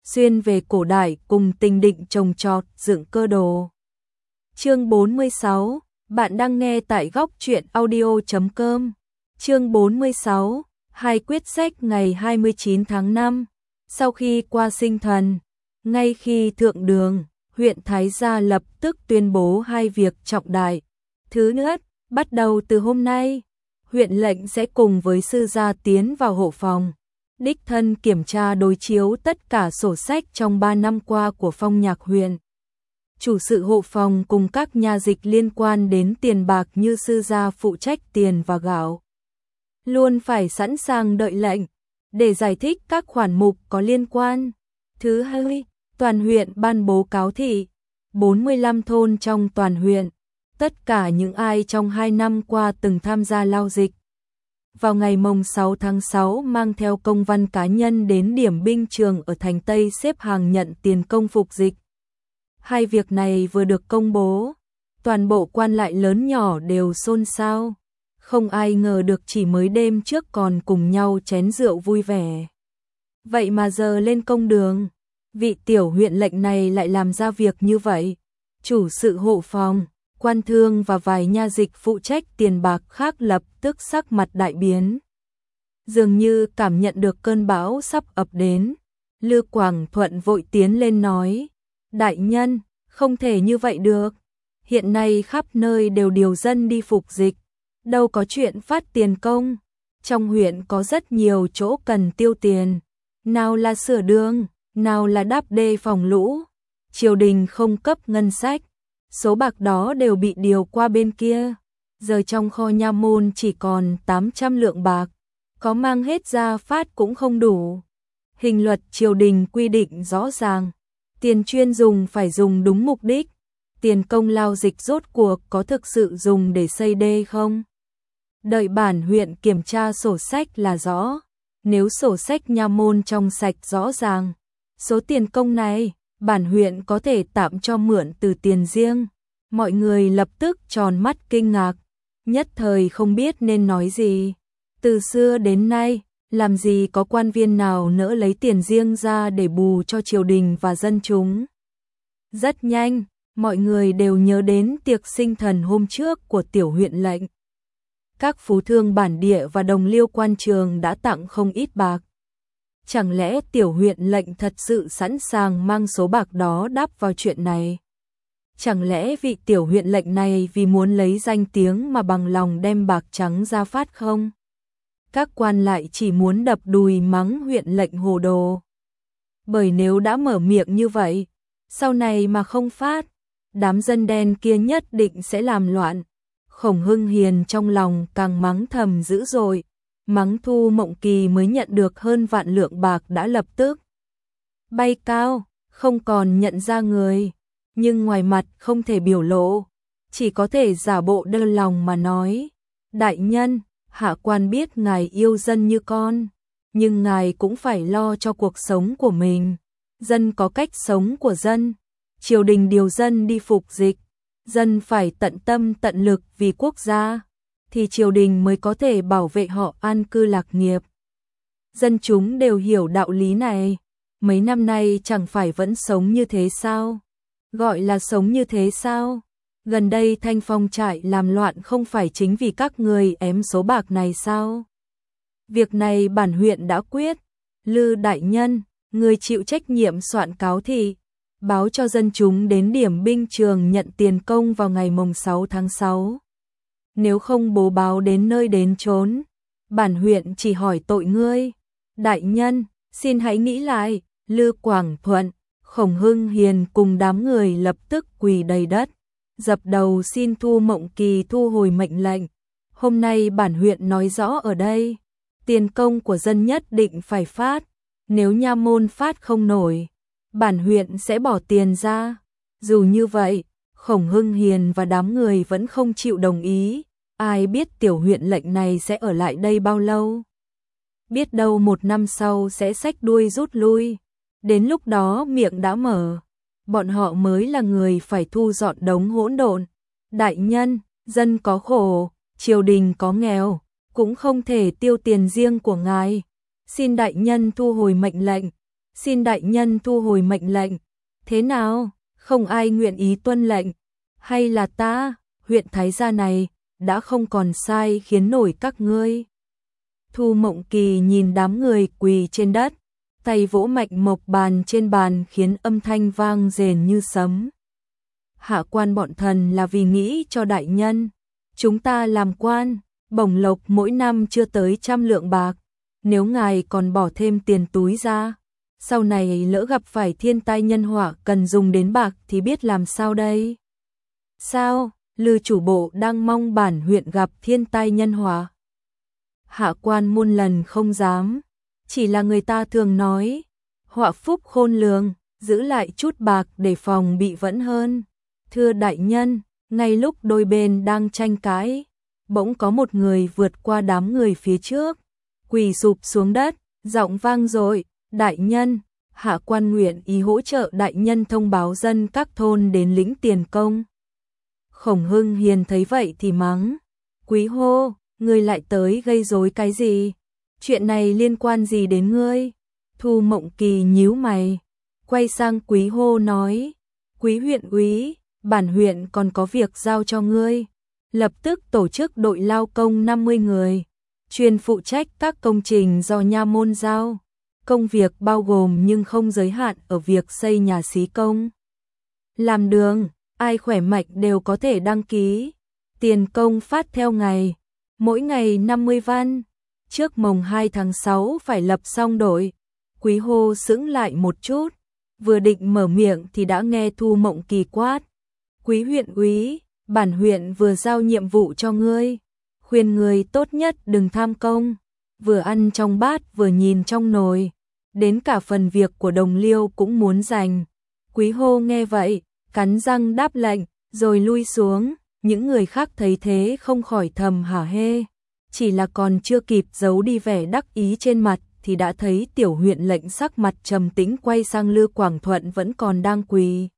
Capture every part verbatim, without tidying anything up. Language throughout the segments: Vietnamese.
xuyên về cổ đại cùng tình định trồng trọt dựng cơ đồ. Chương bốn mươi sáu, bạn đang nghe tại góc truyện audio chấm com. Chương bốn mươi sáu, hai quyết sách ngày hai mươi chín tháng năm. Sau khi qua sinh thần, ngay khi thượng đường, huyện Thái Gia lập tức tuyên bố hai việc trọng đại. Thứ nhất, bắt đầu từ hôm nay, huyện lệnh sẽ cùng với sư gia tiến vào hộ phòng, đích thân kiểm tra đối chiếu tất cả sổ sách trong ba năm qua của Phong Nhạc huyện. Chủ sự hộ phòng cùng các nha dịch liên quan đến tiền bạc như sư gia phụ trách tiền và gạo, luôn phải sẵn sàng đợi lệnh để giải thích các khoản mục có liên quan. Thứ hai, toàn huyện ban bố cáo thị, bốn mươi lăm thôn trong toàn huyện, tất cả những ai trong hai năm qua từng tham gia lao dịch, vào ngày mồng sáu tháng sáu mang theo công văn cá nhân đến điểm binh trường ở thành Tây xếp hàng nhận tiền công phục dịch. Hai việc này vừa được công bố, toàn bộ quan lại lớn nhỏ đều xôn xao. Không ai ngờ được chỉ mới đêm trước còn cùng nhau chén rượu vui vẻ, vậy mà giờ lên công đường, vị tiểu huyện lệnh này lại làm ra việc như vậy. Chủ sự hộ phòng, quan thương và vài nha dịch phụ trách tiền bạc khác lập tức sắc mặt đại biến. Dường như cảm nhận được cơn bão sắp ập đến, Lư Quảng Thuận vội tiến lên nói: đại nhân, không thể như vậy được. Hiện nay khắp nơi đều điều dân đi phục dịch, đâu có chuyện phát tiền công. Trong huyện có rất nhiều chỗ cần tiêu tiền, nào là sửa đường, nào là đắp đê phòng lũ. Triều đình không cấp ngân sách, số bạc đó đều bị điều qua bên kia. Giờ trong kho nha môn chỉ còn tám trăm lượng bạc, có mang hết ra phát cũng không đủ. Hình luật triều đình quy định rõ ràng, tiền chuyên dùng phải dùng đúng mục đích. Tiền công lao dịch rốt cuộc có thực sự dùng để xây đê không? Đợi bản huyện kiểm tra sổ sách là rõ. Nếu sổ sách nha môn trong sạch rõ ràng, số tiền công này bản huyện có thể tạm cho mượn từ tiền riêng. Mọi người lập tức tròn mắt kinh ngạc, nhất thời không biết nên nói gì. Từ xưa đến nay, làm gì có quan viên nào nỡ lấy tiền riêng ra để bù cho triều đình và dân chúng. Rất nhanh, mọi người đều nhớ đến tiệc sinh thần hôm trước của tiểu huyện lệnh. Các phú thương bản địa và đồng liêu quan trường đã tặng không ít bạc. Chẳng lẽ tiểu huyện lệnh thật sự sẵn sàng mang số bạc đó đắp vào chuyện này? Chẳng lẽ vị tiểu huyện lệnh này vì muốn lấy danh tiếng mà bằng lòng đem bạc trắng ra phát không? Các quan lại chỉ muốn đập đùi mắng huyện lệnh hồ đồ. Bởi nếu đã mở miệng như vậy, sau này mà không phát, đám dân đen kia nhất định sẽ làm loạn. Khổng Hưng Hiền trong lòng càng mắng thầm dữ dội, mắng Thu Mộng Kỳ mới nhận được hơn vạn lượng bạc đã lập tức bay cao, không còn nhận ra người, nhưng ngoài mặt không thể biểu lộ, chỉ có thể giả bộ đơ lòng mà nói: đại nhân, hạ quan biết ngài yêu dân như con, nhưng ngài cũng phải lo cho cuộc sống của mình. Dân có cách sống của dân, triều đình điều dân đi phục dịch, dân phải tận tâm tận lực vì quốc gia, thì triều đình mới có thể bảo vệ họ an cư lạc nghiệp. Dân chúng đều hiểu đạo lý này, mấy năm nay chẳng phải vẫn sống như thế sao? Gọi là sống như thế sao? Gần đây Thanh Phong trại làm loạn không phải chính vì các người ém số bạc này sao? Việc này bản huyện đã quyết. Lư đại nhân, người chịu trách nhiệm soạn cáo thị, báo cho dân chúng đến điểm binh trường nhận tiền công vào ngày mồng sáu tháng sáu. Nếu không bố báo đến nơi đến chốn, bản huyện chỉ hỏi tội ngươi. Đại nhân, xin hãy nghĩ lại. Lư Quảng Thuận, Khổng Hưng Hiền cùng đám người lập tức quỳ đầy đất, dập đầu xin Thu Mộng Kỳ thu hồi mệnh lệnh. Hôm nay bản huyện nói rõ ở đây, tiền công của dân nhất định phải phát, nếu nha môn phát không nổi, bản huyện sẽ bỏ tiền ra. Dù như vậy, Khổng Hưng Hiền và đám người vẫn không chịu đồng ý. Ai biết tiểu huyện lệnh này sẽ ở lại đây bao lâu? Biết đâu một năm sau sẽ xách đuôi rút lui. Đến lúc đó miệng đã mở, bọn họ mới là người phải thu dọn đống hỗn độn. Đại nhân, dân có khổ, triều đình có nghèo, cũng không thể tiêu tiền riêng của ngài. Xin đại nhân thu hồi mệnh lệnh, Xin đại nhân thu hồi mệnh lệnh. Thế nào, không ai nguyện ý tuân lệnh? Hay là ta, huyện Thái Gia này, đã không còn sai khiến nổi các ngươi? Thu Mộng Kỳ nhìn đám người quỳ trên đất, tay vỗ mạnh mộc bàn trên bàn khiến âm thanh vang rền như sấm. Hạ quan bọn thần là vì nghĩ cho đại nhân. Chúng ta làm quan, bổng lộc mỗi năm chưa tới trăm lượng bạc. Nếu ngài còn bỏ thêm tiền túi ra, sau này lỡ gặp phải thiên tai nhân họa cần dùng đến bạc thì biết làm sao đây? Sao, Lư chủ bộ đang mong bản huyện gặp thiên tai nhân họa? Hạ quan muôn lần không dám, chỉ là người ta thường nói, họa phúc khôn lường, giữ lại chút bạc để phòng bị vẫn hơn. Thưa đại nhân, ngay lúc đôi bên đang tranh cãi, bỗng có một người vượt qua đám người phía trước, quỳ sụp xuống đất, giọng vang dội, đại nhân, hạ quan nguyện ý hỗ trợ đại nhân thông báo dân các thôn đến lĩnh tiền công. Khổng Hưng Hiền thấy vậy thì mắng, Quý Hô, ngươi lại tới gây rối cái gì? Chuyện này liên quan gì đến ngươi? Thu Mộng Kỳ nhíu mày, quay sang Quý Hô nói, Quý huyện úy, bản huyện còn có việc giao cho ngươi. Lập tức tổ chức đội lao công năm mươi người, chuyên phụ trách các công trình do nha môn giao. Công việc bao gồm nhưng không giới hạn ở việc xây nhà xí công. Làm đường, ai khỏe mạnh đều có thể đăng ký. Tiền công phát theo ngày, mỗi ngày năm mươi văn. Trước mồng hai tháng sáu phải lập xong đội. Quý Hô sững lại một chút, vừa định mở miệng thì đã nghe Thu Mộng Kỳ quát. Quý huyện úy, bản huyện vừa giao nhiệm vụ cho ngươi, khuyên ngươi tốt nhất đừng tham công, vừa ăn trong bát vừa nhìn trong nồi, đến cả phần việc của đồng liêu cũng muốn giành. Quý Hô nghe vậy, cắn răng đáp lệnh, rồi lui xuống, những người khác thấy thế không khỏi thầm hả hê, chỉ là còn chưa kịp giấu đi vẻ đắc ý trên mặt thì đã thấy tiểu huyện lệnh sắc mặt trầm tĩnh quay sang Lư Quảng Thuận vẫn còn đang quỳ.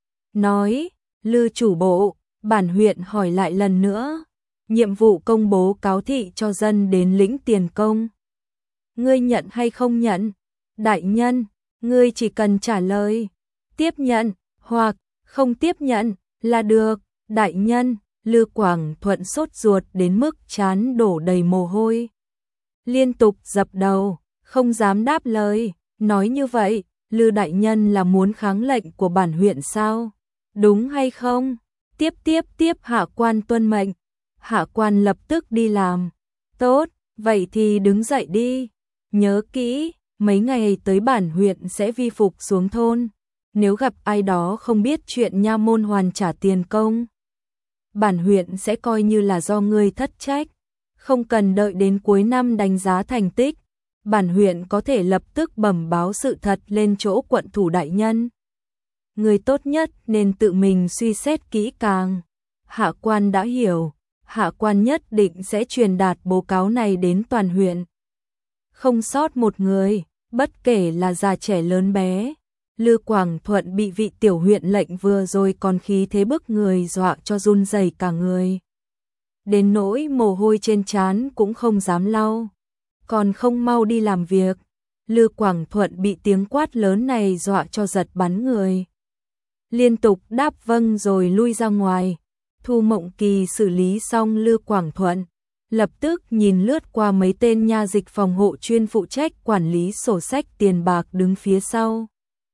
Nói, Lư chủ bộ, bản huyện hỏi lại lần nữa, nhiệm vụ công bố cáo thị cho dân đến lĩnh tiền công. Ngươi nhận hay không nhận? Đại nhân, ngươi chỉ cần trả lời, tiếp nhận, hoặc không tiếp nhận, là được. Đại nhân, Lư Quảng Thuận sốt ruột đến mức trán đổ đầy mồ hôi. Liên tục dập đầu, không dám đáp lời, nói như vậy, Lư đại nhân là muốn kháng lệnh của bản huyện sao? Đúng hay không? Tiếp tiếp tiếp hạ quan tuân mệnh. Hạ quan lập tức đi làm. Tốt, vậy thì đứng dậy đi. Nhớ kỹ, mấy ngày tới bản huyện sẽ vi phục xuống thôn. Nếu gặp ai đó không biết chuyện nha môn hoàn trả tiền công, bản huyện sẽ coi như là do ngươi thất trách. Không cần đợi đến cuối năm đánh giá thành tích, bản huyện có thể lập tức bẩm báo sự thật lên chỗ quận thủ đại nhân. Người tốt nhất nên tự mình suy xét kỹ càng. Hạ quan đã hiểu, hạ quan nhất định sẽ truyền đạt báo cáo này đến toàn huyện. Không sót một người, bất kể là già trẻ lớn bé. Lư Quảng Thuận bị vị tiểu huyện lệnh vừa rồi còn khí thế bức người dọa cho run rẩy cả người. Đến nỗi mồ hôi trên trán cũng không dám lau, còn không mau đi làm việc. Lư Quảng Thuận bị tiếng quát lớn này dọa cho giật bắn người. Liên tục đáp vâng rồi lui ra ngoài. Thu Mộng Kỳ xử lý xong Lư Quảng Thuận, lập tức nhìn lướt qua mấy tên nha dịch phòng hộ chuyên phụ trách quản lý sổ sách tiền bạc đứng phía sau.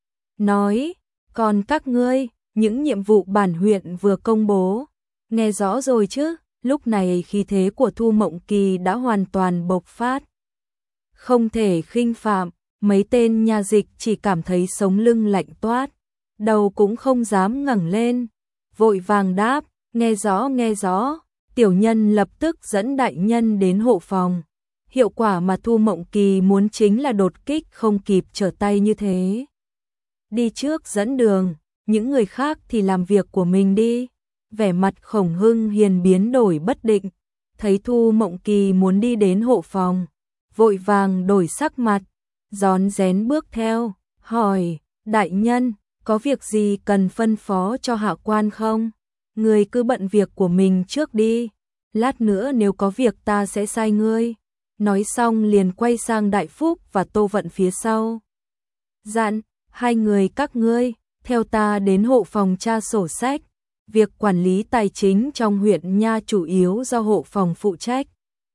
Nói, còn các ngươi, những nhiệm vụ bản huyện vừa công bố, nghe rõ rồi chứ? Lúc này khí thế của Thu Mộng Kỳ đã hoàn toàn bộc phát. Không thể khinh phạm, mấy tên nha dịch chỉ cảm thấy sống lưng lạnh toát, đầu cũng không dám ngẩng lên, vội vàng đáp, nghe rõ nghe rõ. Tiểu nhân lập tức dẫn đại nhân đến hộ phòng. Hiệu quả mà Thu Mộng Kỳ muốn chính là đột kích không kịp trở tay như thế. Đi trước dẫn đường, những người khác thì làm việc của mình đi. Vẻ mặt Khổng Hưng Hiền biến đổi bất định, thấy Thu Mộng Kỳ muốn đi đến hộ phòng, vội vàng đổi sắc mặt, rón rén bước theo, hỏi, đại nhân, có việc gì cần phân phó cho hạ quan không? Ngươi cứ bận việc của mình trước đi, lát nữa nếu có việc ta sẽ sai ngươi. Nói xong liền quay sang Đại Phúc và Tô Vận phía sau. dặn, hai người các ngươi, theo ta đến hộ phòng tra sổ sách. Việc quản lý tài chính trong huyện nha chủ yếu do hộ phòng phụ trách,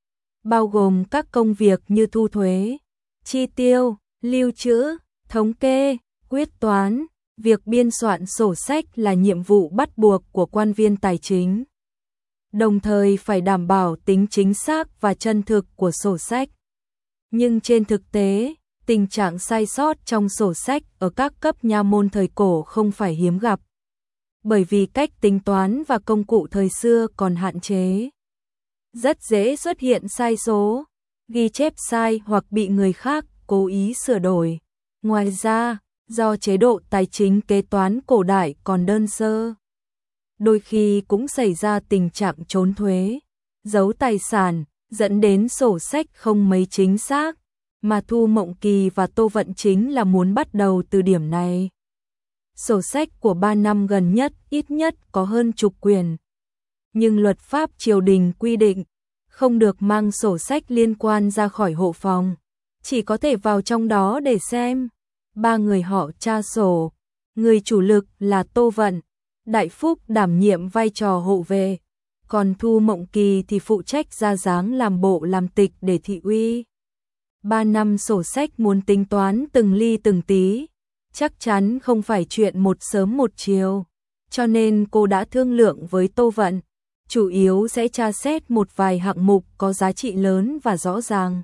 bao gồm các công việc như thu thuế, chi tiêu, lưu trữ, thống kê, quyết toán. Việc biên soạn sổ sách là nhiệm vụ bắt buộc của quan viên tài chính, đồng thời phải đảm bảo tính chính xác và chân thực của sổ sách. Nhưng trên thực tế, tình trạng sai sót trong sổ sách ở các cấp nha môn thời cổ không phải hiếm gặp, bởi vì cách tính toán và công cụ thời xưa còn hạn chế. Rất dễ xuất hiện sai số, ghi chép sai hoặc bị người khác cố ý sửa đổi. Ngoài ra, do chế độ tài chính kế toán cổ đại còn đơn sơ, đôi khi cũng xảy ra tình trạng trốn thuế, giấu tài sản, dẫn đến sổ sách không mấy chính xác, mà Thu Mộng Kỳ và Tô Vận chính là muốn bắt đầu từ điểm này. Sổ sách của ba năm gần nhất ít nhất có hơn chục quyển, nhưng luật pháp triều đình quy định không được mang sổ sách liên quan ra khỏi hộ phòng, chỉ có thể vào trong đó để xem. Ba người họ tra sổ, người chủ lực là Tô Vận, Đại Phúc đảm nhiệm vai trò hộ vệ, còn Thu Mộng Kỳ thì phụ trách ra dáng làm bộ làm tịch để thị uy. Ba năm sổ sách muốn tính toán từng ly từng tí, chắc chắn không phải chuyện một sớm một chiều, cho nên cô đã thương lượng với Tô Vận, chủ yếu sẽ tra xét một vài hạng mục có giá trị lớn và rõ ràng.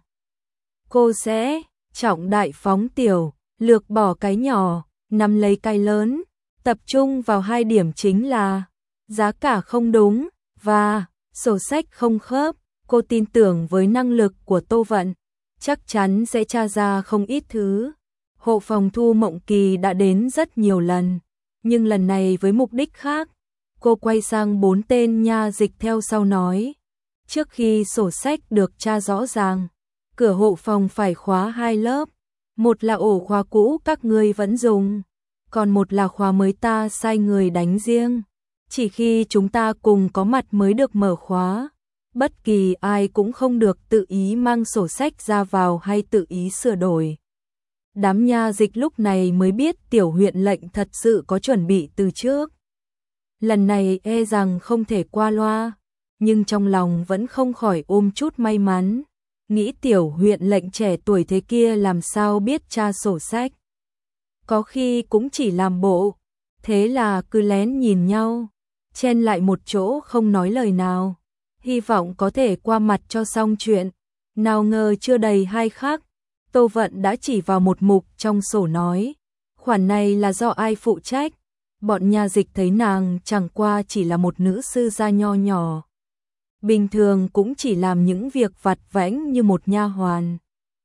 Cô sẽ trọng đại phóng tiểu, lược bỏ cái nhỏ, nắm lấy cái lớn, tập trung vào hai điểm chính là giá cả không đúng và sổ sách không khớp. Cô tin tưởng với năng lực của Tô Vận, chắc chắn sẽ tra ra không ít thứ. Hộ phòng Thu Mộng Kỳ đã đến rất nhiều lần, nhưng lần này với mục đích khác. Cô quay sang bốn tên nha dịch theo sau nói, trước khi sổ sách được tra rõ ràng, cửa hộ phòng phải khóa hai lớp, một là ổ khóa cũ các ngươi vẫn dùng, còn một là khóa mới ta sai người đánh riêng, chỉ khi chúng ta cùng có mặt mới được mở khóa, bất kỳ ai cũng không được tự ý mang sổ sách ra vào hay tự ý sửa đổi. Đám nha dịch lúc này mới biết tiểu huyện lệnh thật sự có chuẩn bị từ trước. Lần này e rằng không thể qua loa, nhưng trong lòng vẫn không khỏi ôm chút may mắn, nghĩ tiểu huyện lệnh trẻ tuổi thế kia làm sao biết tra sổ sách. Có khi cũng chỉ làm bộ, thế là cứ lén nhìn nhau, chen lại một chỗ không nói lời nào, hy vọng có thể qua mặt cho xong chuyện. Nào ngờ chưa đầy hai khắc, Tô Vận đã chỉ vào một mục trong sổ nói, khoản này là do ai phụ trách. Bọn nha dịch thấy nàng chẳng qua chỉ là một nữ sư gia nho nhỏ, bình thường cũng chỉ làm những việc vặt vãnh như một nha hoàn,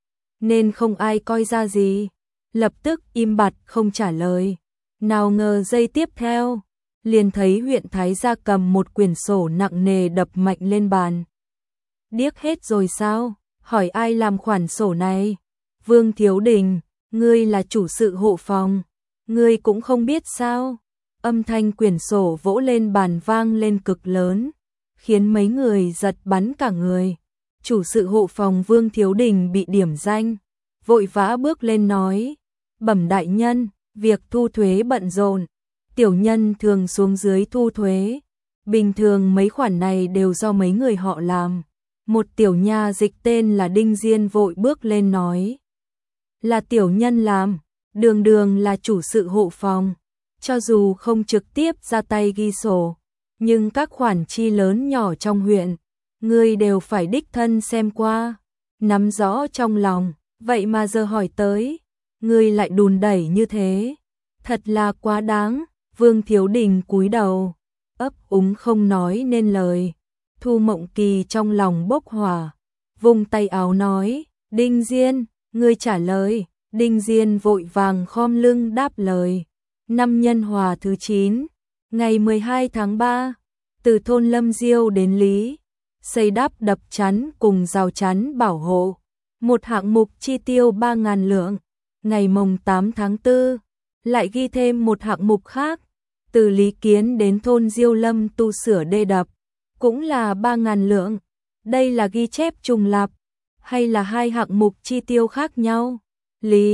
nên không ai coi ra gì, lập tức im bặt không trả lời. Nào ngờ giây tiếp theo, liền thấy huyện thái gia cầm một quyển sổ nặng nề đập mạnh lên bàn. Điếc hết rồi sao? Hỏi ai làm khoản sổ này? Vương Thiếu Đình, ngươi là chủ sự hộ phòng, ngươi cũng không biết sao? Âm thanh quyển sổ vỗ lên bàn vang lên cực lớn, khiến mấy người giật bắn cả người. Chủ sự hộ phòng Vương Thiếu Đình bị điểm danh, vội vã bước lên nói, bẩm đại nhân, việc thu thuế bận rộn, tiểu nhân thường xuống dưới thu thuế, bình thường mấy khoản này đều do mấy người họ làm. Một tiểu nha dịch tên là Đinh Diên vội bước lên nói, là tiểu nhân làm, đường đường là chủ sự hộ phòng, cho dù không trực tiếp ra tay ghi sổ, nhưng các khoản chi lớn nhỏ trong huyện, ngươi đều phải đích thân xem qua, nắm rõ trong lòng, vậy mà giờ hỏi tới, ngươi lại đùn đẩy như thế, thật là quá đáng. Vương Thiếu Đình cúi đầu, ấp úng không nói nên lời. Thu Mộng Kỳ trong lòng bốc hỏa, vung tay áo nói, Đinh Diên, ngươi trả lời. Đinh Diên vội vàng khom lưng đáp lời. Năm Nhân Hòa thứ chín, ngày mười hai tháng ba, từ thôn Lâm Diêu đến Lý, xây đắp đập chắn cùng rào chắn bảo hộ, một hạng mục chi tiêu ba ngàn lượng. Ngày mồng tám tháng tư, lại ghi thêm một hạng mục khác, từ Lý Kiến đến thôn Diêu Lâm tu sửa đê đập, cũng là ba ngàn lượng. Đây là ghi chép trùng lặp, hay là hai hạng mục chi tiêu khác nhau? Lý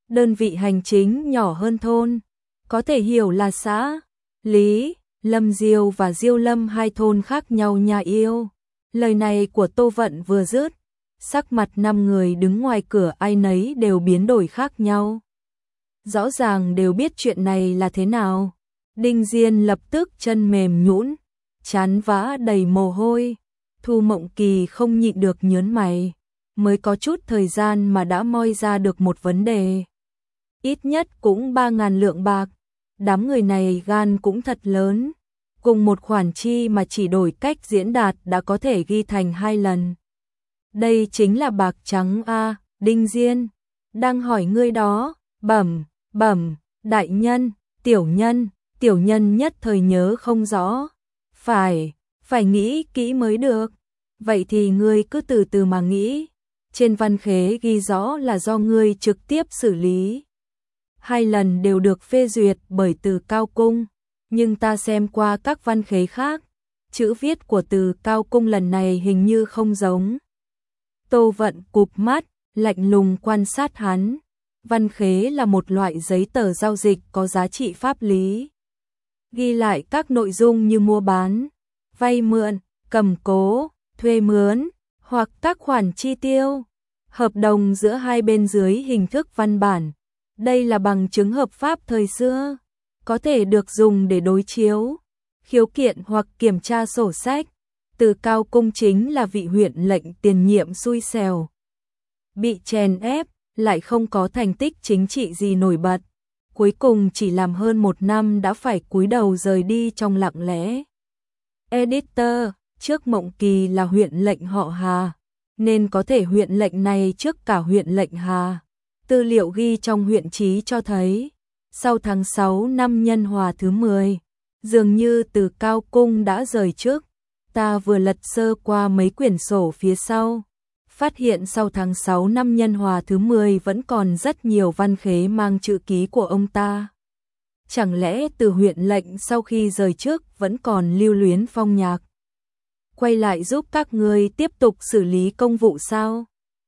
đơn vị hành chính nhỏ hơn thôn, có thể hiểu là xã Lý, Lâm Diêu và Diêu Lâm hai thôn khác nhau nhà yêu. Lời này của Tô Vận vừa dứt, sắc mặt năm người đứng ngoài cửa ai nấy đều biến đổi khác nhau. Rõ ràng đều biết chuyện này là thế nào. Đinh Diên lập tức chân mềm nhũn, trán vã đầy mồ hôi. Thu Mộng Kỳ không nhịn được nhớn mày, mới có chút thời gian mà đã moi ra được một vấn đề. Ít nhất cũng ba ngàn lượng bạc, đám người này gan cũng thật lớn. Cùng một khoản chi mà chỉ đổi cách diễn đạt đã có thể ghi thành hai lần. Đây chính là bạc trắng a. Đinh Diên, đang hỏi ngươi đó. Bẩm, bẩm, đại nhân, tiểu nhân, tiểu nhân nhất thời nhớ không rõ. Phải, phải nghĩ kỹ mới được. Vậy thì ngươi cứ từ từ mà nghĩ. Trên văn khế ghi rõ là do ngươi trực tiếp xử lý. Hai lần đều được phê duyệt bởi Từ Cao Cung, nhưng ta xem qua các văn khế khác, chữ viết của Từ Cao Cung lần này hình như không giống. Tô Vận cụp mắt, lạnh lùng quan sát hắn. Văn khế là một loại giấy tờ giao dịch có giá trị pháp lý, ghi lại các nội dung như mua bán, vay mượn, cầm cố, thuê mướn, hoặc các khoản chi tiêu, hợp đồng giữa hai bên dưới hình thức văn bản. Đây là bằng chứng hợp pháp thời xưa, có thể được dùng để đối chiếu, khiếu kiện hoặc kiểm tra sổ sách. Từ Cao Cung chính là vị huyện lệnh tiền nhiệm xui xẻo, bị chèn ép, lại không có thành tích chính trị gì nổi bật. Cuối cùng chỉ làm hơn một năm đã phải cúi đầu rời đi trong lặng lẽ. Editor, trước Mộng Kỳ là huyện lệnh họ Hà, nên có thể huyện lệnh này trước cả huyện lệnh Hà. Tư liệu ghi trong huyện chí cho thấy, sau tháng sáu năm Nhân Hòa thứ mười, dường như Từ Cao Cung đã rời trước. Ta vừa lật sơ qua mấy quyển sổ phía sau, phát hiện sau tháng sáu năm Nhân Hòa thứ mười vẫn còn rất nhiều văn khế mang chữ ký của ông ta. Chẳng lẽ Từ huyện lệnh sau khi rời trước vẫn còn lưu luyến phong nhạc, quay lại giúp các ngươi tiếp tục xử lý công vụ sao?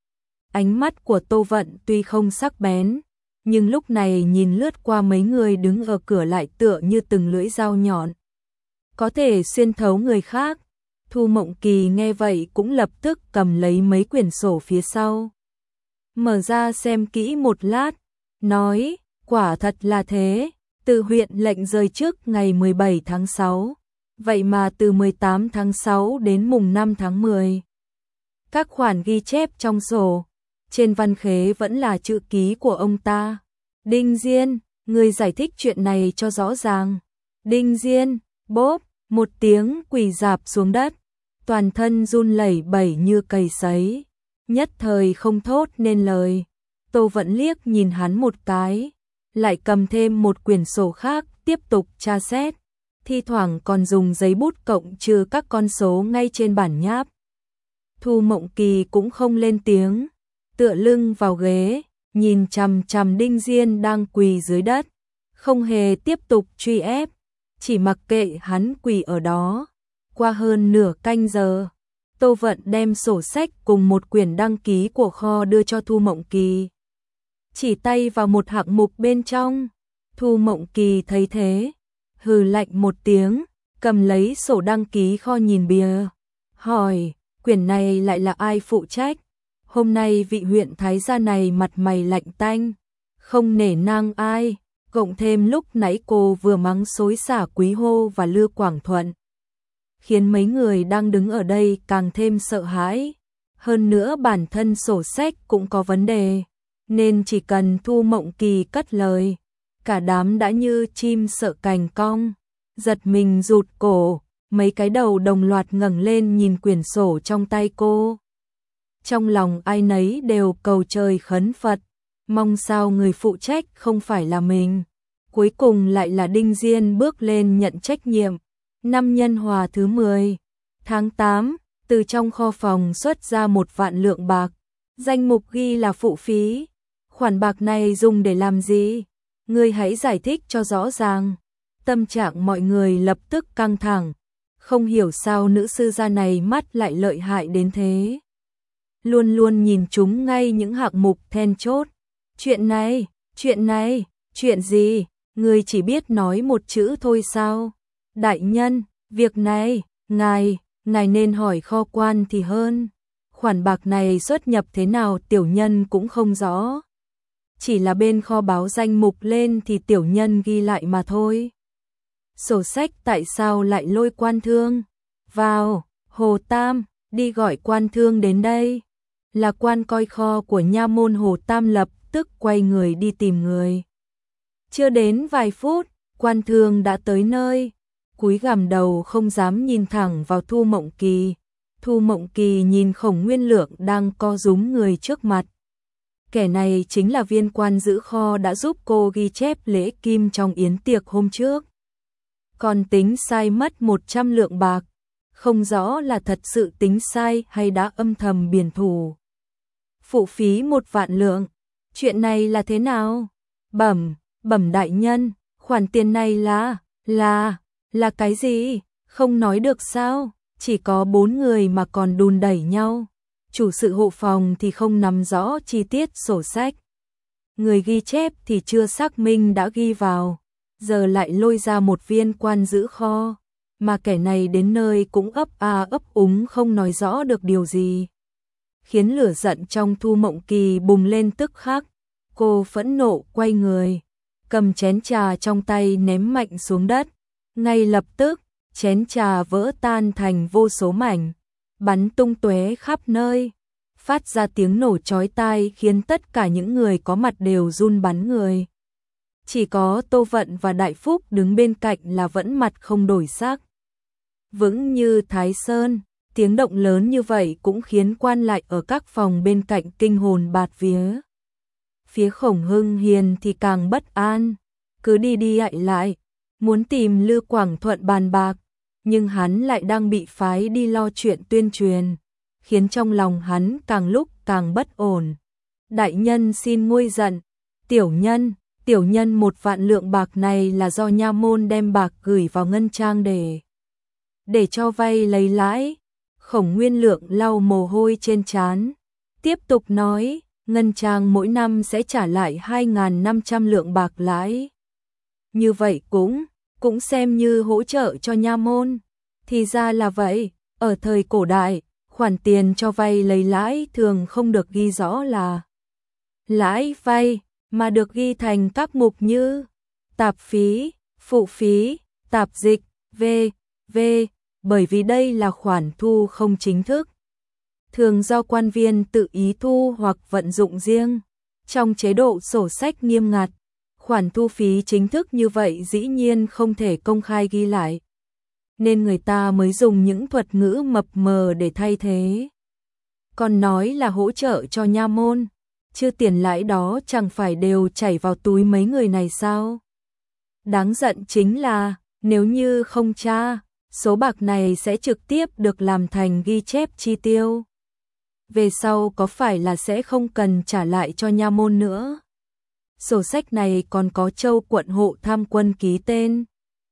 Ánh mắt của Tô Vận tuy không sắc bén, nhưng lúc này nhìn lướt qua mấy người đứng ở cửa lại tựa như từng lưỡi dao nhọn, có thể xuyên thấu người khác. Thu Mộng Kỳ nghe vậy cũng lập tức cầm lấy mấy quyển sổ phía sau, mở ra xem kỹ một lát, nói, quả thật là thế. Từ huyện lệnh rời trước ngày mười bảy tháng sáu, vậy mà từ mười tám tháng sáu đến mùng năm tháng mười, các khoản ghi chép trong sổ, trên văn khế vẫn là chữ ký của ông ta. Đinh Diên, người giải thích chuyện này cho rõ ràng. Đinh Diên, bốp, một tiếng quỳ rạp xuống đất, toàn thân run lẩy bẩy như cầy sấy, nhất thời không thốt nên lời. Tô Vận liếc nhìn hắn một cái, lại cầm thêm một quyển sổ khác tiếp tục tra xét, thi thoảng còn dùng giấy bút cộng trừ các con số ngay trên bản nháp. Thu Mộng Kỳ cũng không lên tiếng, tựa lưng vào ghế, nhìn chằm chằm Đinh Diên đang quỳ dưới đất, không hề tiếp tục truy ép, chỉ mặc kệ hắn quỳ ở đó. Qua hơn nửa canh giờ, Tô Vận đem sổ sách cùng một quyển đăng ký của kho đưa cho Thu Mộng Kỳ, chỉ tay vào một hạng mục bên trong. Thu Mộng Kỳ thấy thế, hừ lạnh một tiếng, cầm lấy sổ đăng ký kho nhìn bìa, hỏi, quyển này lại là ai phụ trách? Hôm nay vị huyện thái gia này mặt mày lạnh tanh, không nể nang ai, cộng thêm lúc nãy cô vừa mắng xối xả Quý Hô và Lư Quảng Thuận, khiến mấy người đang đứng ở đây càng thêm sợ hãi. Hơn nữa bản thân sổ sách cũng có vấn đề, nên chỉ cần Thu Mộng Kỳ cất lời, cả đám đã như chim sợ cành cong, giật mình rụt cổ, mấy cái đầu đồng loạt ngẩng lên nhìn quyển sổ trong tay cô. Trong lòng ai nấy đều cầu trời khấn Phật, mong sao người phụ trách không phải là mình. Cuối cùng lại là Đinh Diên bước lên nhận trách nhiệm. Năm Nhân Hòa thứ mười, tháng tám, từ trong kho phòng xuất ra một vạn lượng bạc, danh mục ghi là phụ phí. Khoản bạc này dùng để làm gì? Ngươi hãy giải thích cho rõ ràng. Tâm trạng mọi người lập tức căng thẳng, không hiểu sao nữ sư gia này mắt lại lợi hại đến thế. Luôn luôn nhìn chúng ngay những hạng mục then chốt. Chuyện này, Chuyện này, chuyện gì, ngươi chỉ biết nói một chữ thôi sao? Đại nhân, việc này, ngài, ngài nên hỏi kho quan thì hơn. Khoản bạc này xuất nhập thế nào tiểu nhân cũng không rõ. Chỉ là bên kho báo danh mục lên thì tiểu nhân ghi lại mà thôi. Sổ sách tại sao lại lôi quan thương? Vào, Hồ Tam, đi gọi quan thương đến đây. Là quan coi kho của nha môn Hồ Tam lập tức quay người đi tìm người. Chưa đến vài phút, quan thương đã tới nơi. Cúi gằm đầu không dám nhìn thẳng vào Thu Mộng Kỳ. Thu Mộng Kỳ nhìn Khổng Nguyên Lượng đang co rúm người trước mặt. Kẻ này chính là viên quan giữ kho đã giúp cô ghi chép lễ kim trong yến tiệc hôm trước. Còn tính sai mất một trăm lượng bạc, không rõ là thật sự tính sai hay đã âm thầm biển thủ. Phụ phí một vạn lượng, chuyện này là thế nào? Bẩm, bẩm đại nhân, khoản tiền này là, là, là cái gì? Không nói được sao? Chỉ có bốn người mà còn đùn đẩy nhau. Chủ sự hộ phòng thì không nắm rõ chi tiết sổ sách. Người ghi chép thì chưa xác minh đã ghi vào. Giờ lại lôi ra một viên quan giữ kho. Mà kẻ này đến nơi cũng ấp a ấp úng không nói rõ được điều gì. Khiến lửa giận trong Thu Mộng Kỳ bùng lên tức khắc. Cô phẫn nộ quay người. Cầm chén trà trong tay ném mạnh xuống đất. Ngay lập tức, chén trà vỡ tan thành vô số mảnh. Bắn tung tóe khắp nơi, phát ra tiếng nổ chói tai khiến tất cả những người có mặt đều run bắn người. Chỉ có Tô Vận và Đại Phúc đứng bên cạnh là vẫn mặt không đổi sắc. Vững như Thái Sơn, tiếng động lớn như vậy cũng khiến quan lại ở các phòng bên cạnh kinh hồn bạt vía. Phía Khổng Hưng Hiền thì càng bất an, cứ đi đi lại lại, muốn tìm Lư Quảng Thuận bàn bạc. Nhưng hắn lại đang bị phái đi lo chuyện tuyên truyền, khiến trong lòng hắn càng lúc càng bất ổn. Đại nhân xin nguôi giận, tiểu nhân, tiểu nhân một vạn lượng bạc này là do nha môn đem bạc gửi vào ngân trang để để cho vay lấy lãi. Khổng Nguyên Lượng lau mồ hôi trên trán, tiếp tục nói, ngân trang mỗi năm sẽ trả lại hai nghìn năm trăm lượng bạc lãi. Như vậy cũng cũng xem như hỗ trợ cho nha môn. Thì ra là vậy, ở thời cổ đại, khoản tiền cho vay lấy lãi thường không được ghi rõ là lãi vay, mà được ghi thành các mục như tạp phí, phụ phí, tạp dịch, v, v, bởi vì đây là khoản thu không chính thức. Thường do quan viên tự ý thu hoặc vận dụng riêng. Trong chế độ sổ sách nghiêm ngặt, khoản thu phí chính thức như vậy dĩ nhiên không thể công khai ghi lại. Nên người ta mới dùng những thuật ngữ mập mờ để thay thế. Còn nói là hỗ trợ cho nha môn, chứ tiền lãi đó chẳng phải đều chảy vào túi mấy người này sao? Đáng giận chính là, nếu như không tra, số bạc này sẽ trực tiếp được làm thành ghi chép chi tiêu. Về sau có phải là sẽ không cần trả lại cho nha môn nữa? Sổ sách này còn có Châu quận hộ tham quân ký tên.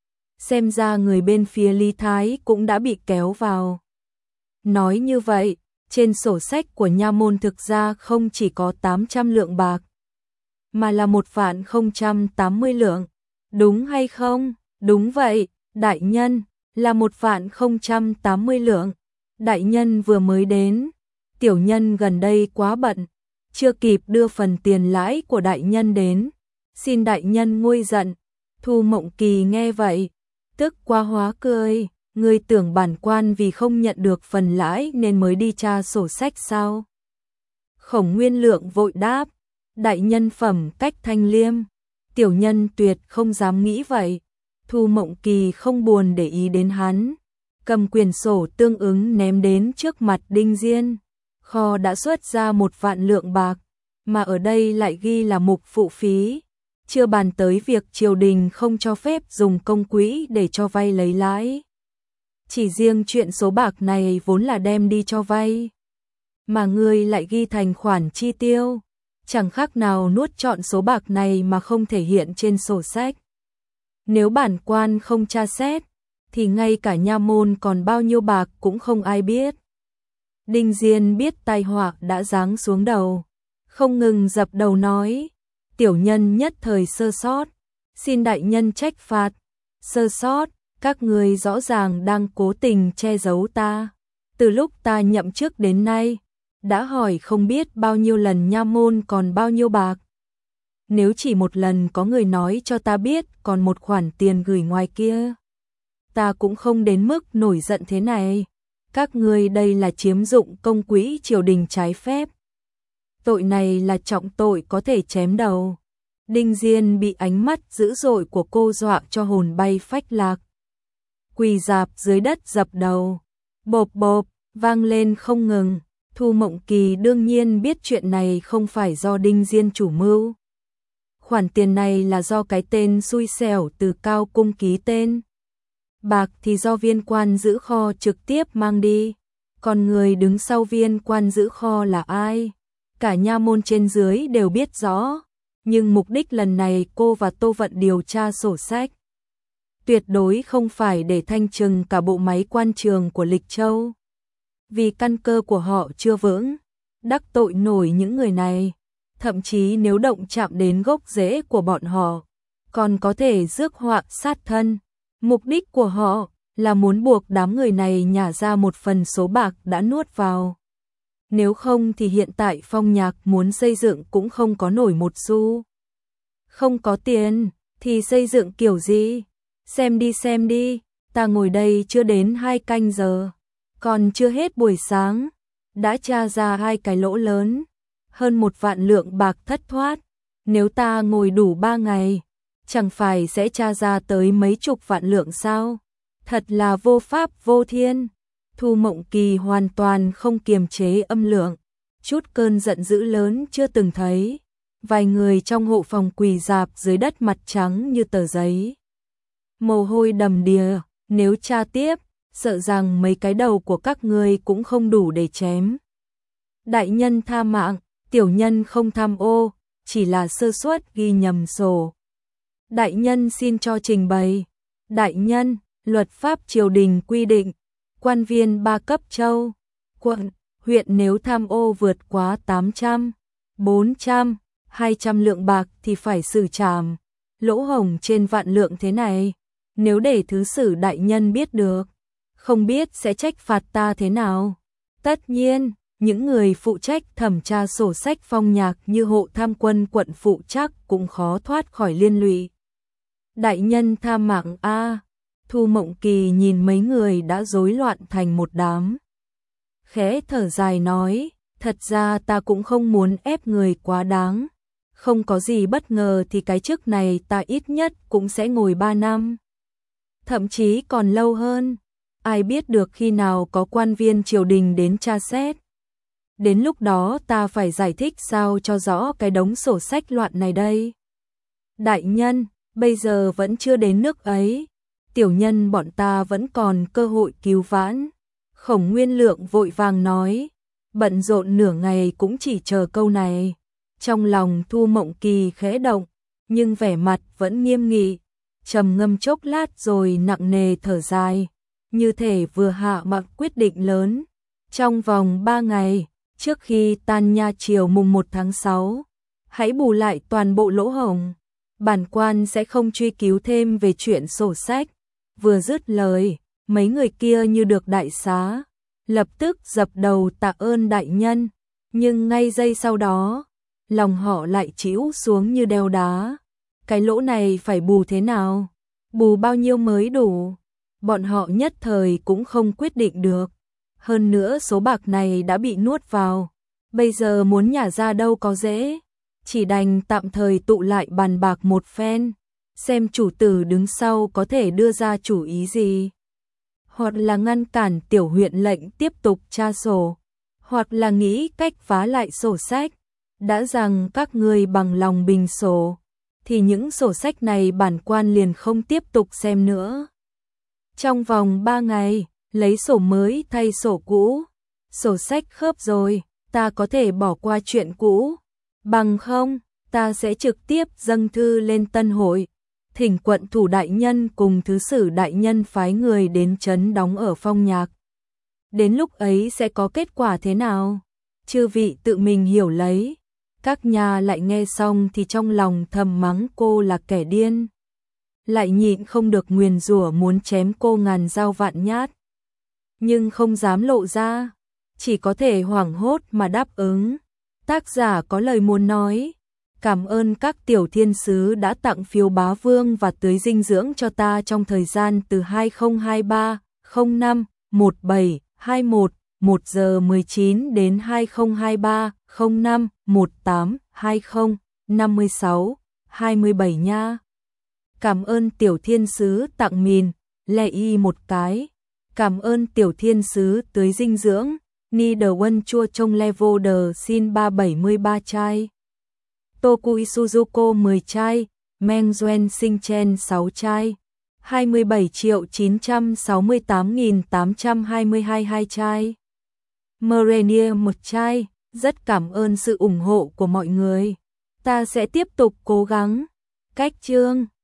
Xem ra người bên phía Lý Thái cũng đã bị kéo vào. Nói như vậy, trên sổ sách của nha môn thực ra không chỉ có tám trăm lượng bạc, mà là một vạn không trăm tám mươi lượng. Đúng hay không? Đúng vậy, đại nhân, là một vạn không trăm tám mươi lượng. Đại nhân vừa mới đến, tiểu nhân gần đây quá bận, chưa kịp đưa phần tiền lãi của đại nhân đến. Xin đại nhân nguôi giận. Thu Mộng Kỳ nghe vậy, tức quá hóa cười, ngươi tưởng bản quan vì không nhận được phần lãi nên mới đi tra sổ sách sao? Khổng Nguyên Lượng vội đáp, đại nhân phẩm cách thanh liêm, tiểu nhân tuyệt không dám nghĩ vậy. Thu Mộng Kỳ không buồn để ý đến hắn, cầm quyển sổ tương ứng ném đến trước mặt Đinh Diên. Kho đã xuất ra một vạn lượng bạc, mà ở đây lại ghi là mục phụ phí. Chưa bàn tới việc triều đình không cho phép dùng công quỹ để cho vay lấy lãi. Chỉ riêng chuyện số bạc này vốn là đem đi cho vay, mà ngươi lại ghi thành khoản chi tiêu, chẳng khác nào nuốt trọn số bạc này mà không thể hiện trên sổ sách. Nếu bản quan không tra xét, thì ngay cả nha môn còn bao nhiêu bạc cũng không ai biết. Đinh Diên biết tai họa đã giáng xuống đầu, không ngừng dập đầu nói, Tiểu nhân nhất thời sơ sót, xin đại nhân trách phạt. Sơ sót, các ngươi rõ ràng đang cố tình che giấu ta. Từ lúc ta nhậm chức đến nay, đã hỏi không biết bao nhiêu lần nha môn còn bao nhiêu bạc. Nếu chỉ một lần có người nói cho ta biết còn một khoản tiền gửi ngoài kia, ta cũng không đến mức nổi giận thế này. Các ngươi đây là chiếm dụng công quỹ triều đình trái phép. Tội này là trọng tội có thể chém đầu. Đinh Diên bị ánh mắt dữ dội của cô dọa cho hồn bay phách lạc. Quỳ rạp dưới đất dập đầu. Bộp bộp, vang lên không ngừng. Thu Mộng Kỳ đương nhiên biết chuyện này không phải do Đinh Diên chủ mưu. Khoản tiền này là do cái tên xui xẻo từ Cao Cung ký tên. Bạc thì do viên quan giữ kho trực tiếp mang đi. Còn người đứng sau viên quan giữ kho là ai? Cả nha môn trên dưới đều biết rõ. Nhưng mục đích lần này cô và Tô Vận điều tra sổ sách. Tuyệt đối không phải để thanh trừng cả bộ máy quan trường của Lịch Châu. Vì căn cơ của họ chưa vững, đắc tội nổi những người này. Thậm chí nếu động chạm đến gốc rễ của bọn họ, còn có thể rước họa sát thân. Mục đích của họ là muốn buộc đám người này nhả ra một phần số bạc đã nuốt vào. Nếu không thì hiện tại Phong Nhạc muốn xây dựng cũng không có nổi một xu. Không có tiền thì xây dựng kiểu gì? Xem đi xem đi, ta ngồi đây chưa đến hai canh giờ, còn chưa hết buổi sáng, đã tra ra hai cái lỗ lớn, hơn một vạn lượng bạc thất thoát. Nếu ta ngồi đủ ba ngày, chẳng phải sẽ tra ra tới mấy chục vạn lượng sao? Thật là vô pháp vô thiên. Thu Mộng Kỳ hoàn toàn không kiềm chế âm lượng, chút cơn giận dữ lớn chưa từng thấy. Vài người trong hộ phòng quỳ rạp dưới đất mặt trắng như tờ giấy. Mồ hôi đầm đìa, nếu tra tiếp, sợ rằng mấy cái đầu của các ngươi cũng không đủ để chém. Đại nhân tha mạng, tiểu nhân không tham ô, chỉ là sơ suất ghi nhầm sổ. Đại nhân xin cho trình bày. Đại nhân, luật pháp triều đình quy định, quan viên ba cấp châu, quận, huyện nếu tham ô vượt quá tám trăm, bốn trăm, hai trăm lượng bạc thì phải xử trảm. Lỗ hổng trên vạn lượng thế này, nếu để thứ sử đại nhân biết được, không biết sẽ trách phạt ta thế nào. Tất nhiên, những người phụ trách thẩm tra sổ sách Phong Nhạc như hộ tham quân quận phụ trách cũng khó thoát khỏi liên lụy. Đại nhân tha mạng a. Thu Mộng Kỳ nhìn mấy người đã rối loạn thành một đám, khẽ thở dài nói, thật ra ta cũng không muốn ép người quá đáng. Không có gì bất ngờ thì cái chức này ta ít nhất cũng sẽ ngồi ba năm. Thậm chí còn lâu hơn. Ai biết được khi nào có quan viên triều đình đến tra xét. Đến lúc đó ta phải giải thích sao cho rõ cái đống sổ sách loạn này đây. Đại nhân, bây giờ vẫn chưa đến nước ấy. Tiểu nhân bọn ta vẫn còn cơ hội cứu vãn. Khổng Nguyên Lượng vội vàng nói, bận rộn nửa ngày cũng chỉ chờ câu này. Trong lòng Thu Mộng Kỳ khẽ động, nhưng vẻ mặt vẫn nghiêm nghị, trầm ngâm chốc lát rồi nặng nề thở dài, như thể vừa hạ mặc quyết định lớn. Trong vòng ba ngày, trước khi tan nha chiều mùng một tháng sáu, hãy bù lại toàn bộ lỗ hổng. Bản quan sẽ không truy cứu thêm về chuyện sổ sách. Vừa dứt lời, mấy người kia như được đại xá, lập tức dập đầu tạ ơn đại nhân, nhưng ngay giây sau đó, lòng họ lại trĩu xuống như đeo đá. Cái lỗ này phải bù thế nào? Bù bao nhiêu mới đủ? Bọn họ nhất thời cũng không quyết định được. Hơn nữa số bạc này đã bị nuốt vào, bây giờ muốn nhả ra đâu có dễ. Chỉ đành tạm thời tụ lại bàn bạc một phen, xem chủ tử đứng sau có thể đưa ra chủ ý gì. Hoặc là ngăn cản tiểu huyện lệnh tiếp tục tra sổ, hoặc là nghĩ cách phá lại sổ sách. Đã rằng các ngươi bằng lòng bình sổ, thì những sổ sách này bản quan liền không tiếp tục xem nữa. Trong vòng ba ngày, lấy sổ mới thay sổ cũ. Sổ sách khớp rồi, ta có thể bỏ qua chuyện cũ. Bằng không, ta sẽ trực tiếp dâng thư lên Tân Hội, thỉnh quận thủ đại nhân cùng thứ sử đại nhân phái người đến trấn đóng ở Phong Nhạc. Đến lúc ấy sẽ có kết quả thế nào? Chư vị tự mình hiểu lấy. Các nhà lại nghe xong thì trong lòng thầm mắng cô là kẻ điên. Lại nhịn không được nguyền rủa muốn chém cô ngàn dao vạn nhát. Nhưng không dám lộ ra, chỉ có thể hoảng hốt mà đáp ứng. Tác giả có lời muốn nói. Cảm ơn các tiểu thiên sứ đã tặng phiếu bá vương và tưới dinh dưỡng cho ta trong thời gian từ hai không hai ba không năm một bảy hai mốt một giờ mười chín đến hai không hai ba không năm một tám hai không năm mươi sáu hai mươi bảy nha. Cảm ơn tiểu thiên sứ tặng mìn, lẹ y một cái. Cảm ơn tiểu thiên sứ tưới dinh dưỡng, ni the one chua trong level the xin ba bảy ba chai. Tokui Suzuko mười chai, Meng Zuen Sinh Chen sáu chai, hai mươi bảy triệu chín trăm sáu mươi tám nghìn tám trăm hai mươi hai hai chai. Merenier một chai, rất cảm ơn sự ủng hộ của mọi người. Ta sẽ tiếp tục cố gắng. Cách chương